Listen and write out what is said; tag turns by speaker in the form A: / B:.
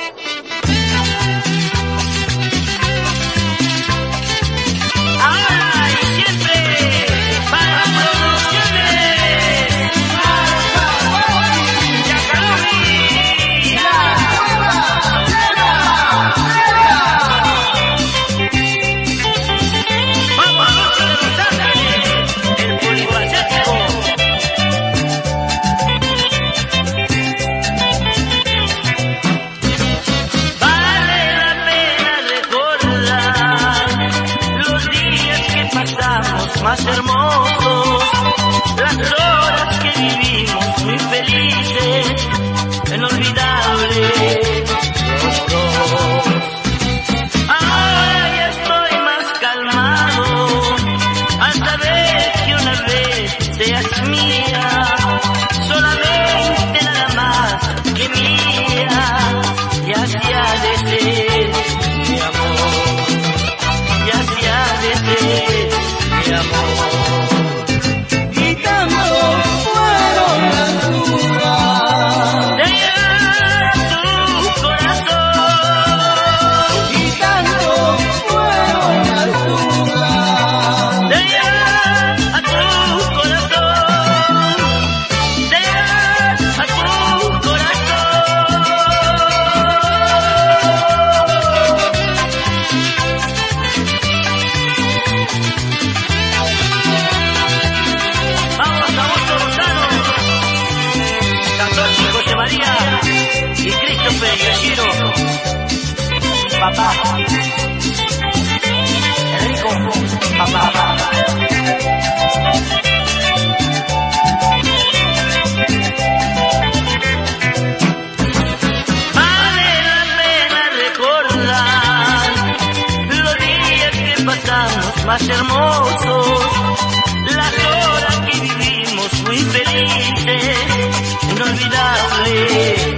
A: Más hermosos, las horas que vivimos muy felices, inolvidable los dos. Ahora ya estoy más calmado al saber que una vez seas mía, solamente nada más que mía, y así ha de ser mi amor, y así ha de ser mi amor.
B: Y tanto fueron las dudas
A: de tu corazón,
B: y tanto fueron las dudas
A: de a tu corazón, de a tu corazón. María y Christopher Yoshiro, papá, Enrico, papá. Vale la pena recordar los días que pasamos más hermosos, las horas que vivimos muy felices, inolvidable